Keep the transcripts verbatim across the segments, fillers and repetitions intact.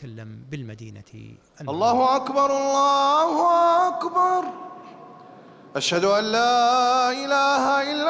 يتكلم بالمدينة المنورة. الله أكبر الله أكبر، أشهد أن لا إله إلا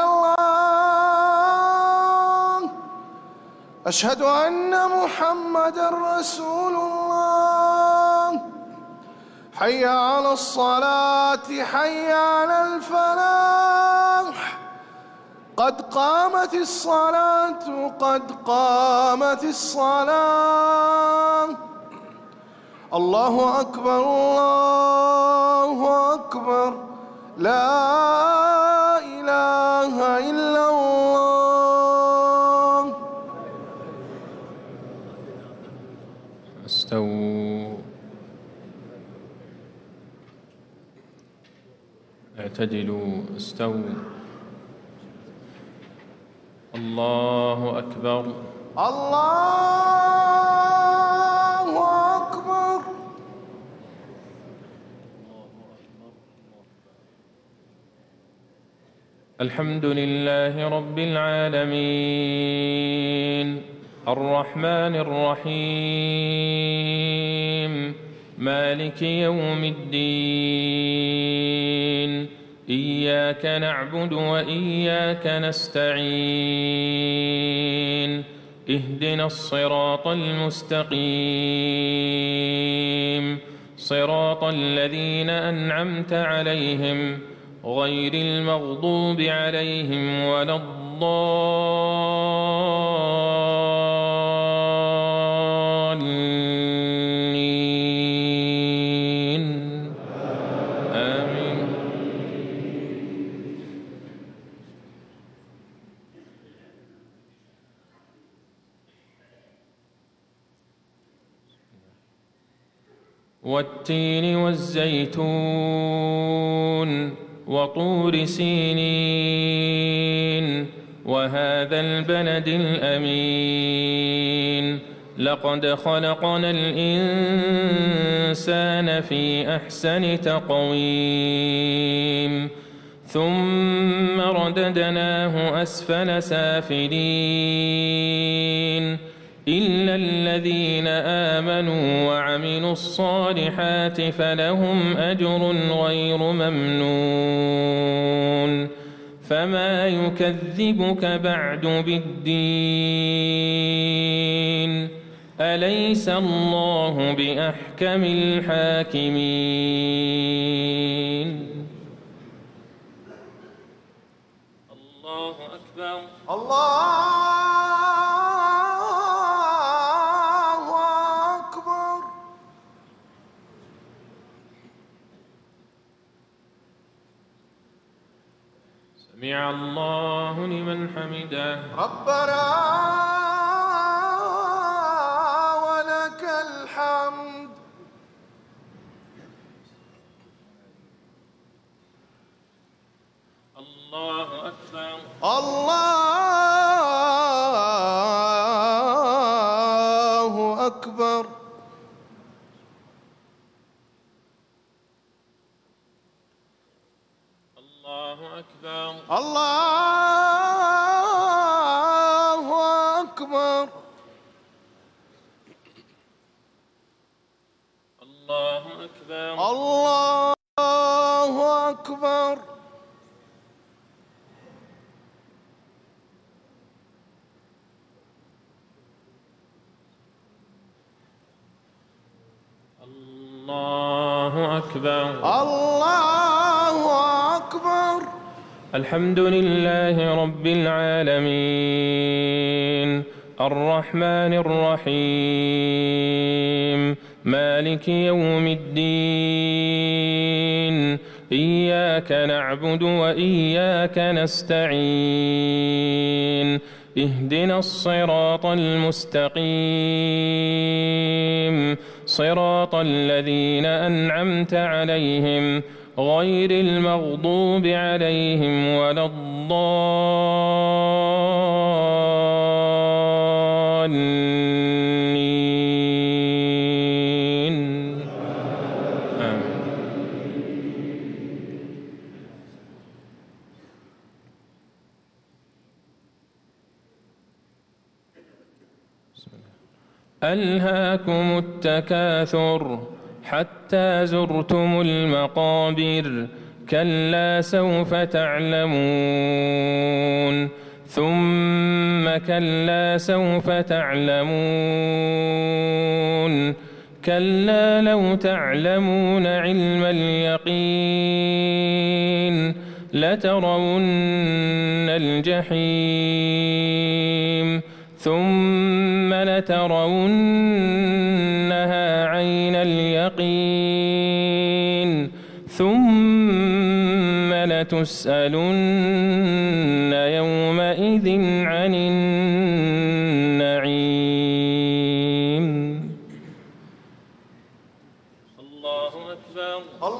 الله، أشهد أن محمدًا رسول الله، حي على الصلاة حي على الفلاح، قد قامت الصلاة قد قامت الصلاة. الله أكبر الله أكبر، لا إله إلا الله. استووا، اعتدلوا، استووا. الله أكبر الله أكبر. الحمد لله رب العالمين، الرحمن الرحيم، مالك يوم الدين، إياك نعبد وإياك نستعين، اهدنا الصراط المستقيم، صراط الذين أنعمت عليهم غير المغضوب عليهم ولا الضالين، آمين. والتين والزيتون وطور سينين وهذا البلد الأمين، لقد خلقنا الإنسان في أحسن تقويم، ثم رددناه أسفل سافلين، إلا الذين آمنوا وعملوا الصالحات فلهم أجر غير ممنون. فما يكذبك بعد بالدين، أليس الله بأحكم الحاكمين. الله أكبر الله سمع الله لمن حمده، ربنا ولك الحمد. الله أكبر الله أكبر. الله أكبر الله أكبر. الله أكبر الله أكبر. الله أكبر الله أكبر. الحمد لله رب العالمين، الرحمن الرحيم، مالك يوم الدين، إياك نعبد وإياك نستعين، اهدنا الصراط المستقيم، صراط الذين أنعمت عليهم غير المغضوب عليهم ولا الضالين، آمين. ألهاكم التكاثر حتى زرتم المقابر كلا سوف تعلمون ثم كلا سوف تعلمون كلا لو تعلمون علم اليقين لترون الجحيم ثم لترونها عين اليقين ثم لتسألن يومئذ عن النعيم. الله أكبر.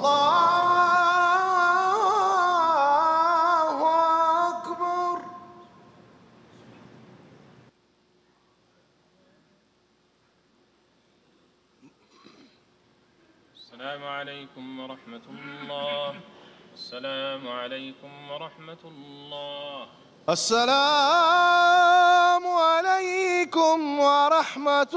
الله أكبر. السلام عليكم ورحمة الله. السلام عليكم ورحمة الله. السلام عليكم ورحمة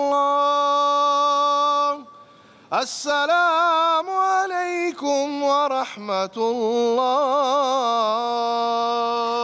الله. السلام عليكم ورحمة الله.